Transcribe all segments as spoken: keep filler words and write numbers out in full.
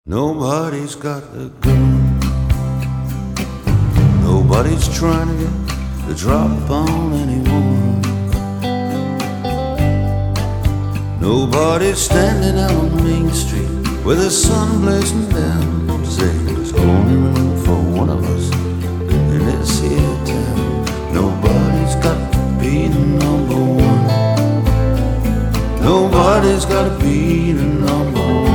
Nobody's got the gun. Nobody's trying to get the drop on anyone. Nobody's standing out on Main Street with the sun blazing down, saying there's only room for one of us in this here town. Nobody's got to be the number one. Nobody's got to be the number one.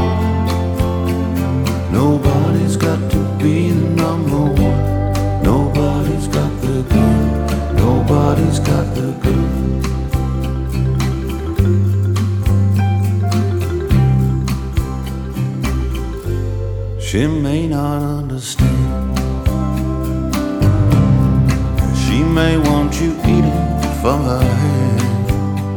Nobody's got to be the number one. Nobody's got the gun. Nobody's got the gun. She may not understand. She may want you eating from her hand.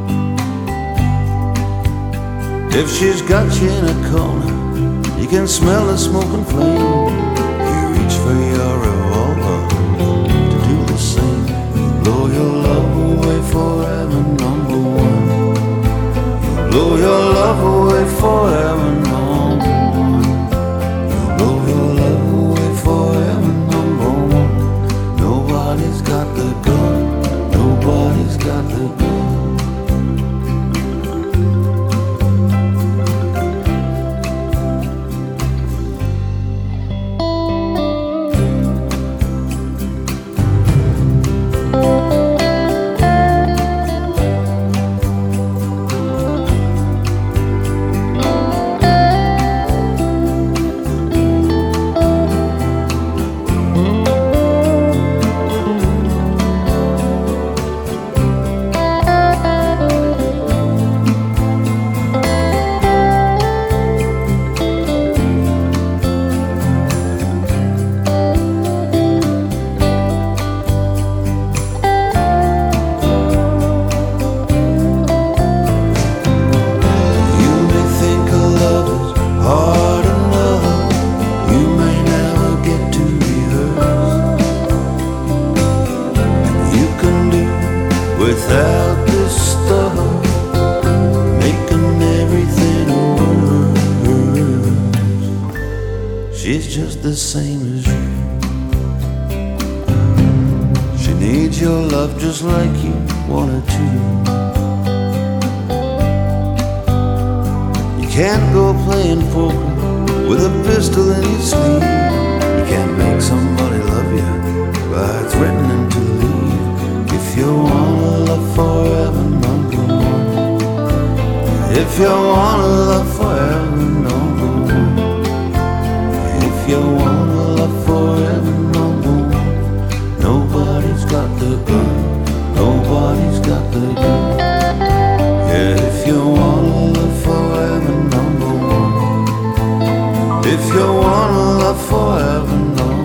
If she's got you in a corner, you can smell the smoking flame. You reach for your revolver to do the same. You blow your love away forever, number one. You blow your love away forever, number one. You blow your love away forever, number one. Nobody's got the gun. Nobody's got the gun. Without this stuff, making everything worse. She's just the same as you. She needs your love just like you wanted to. You can't go playing poker with a pistol in your sleeve. You can't make somebody love you by threatening to leave. If you wanna love forever, number one. If you wanna love forever, number one. If you wanna love forever, number one. Nobody's got the gun. Nobody's got the gun. Yeah, if you wanna love forever, number one. If you wanna love forever, number one.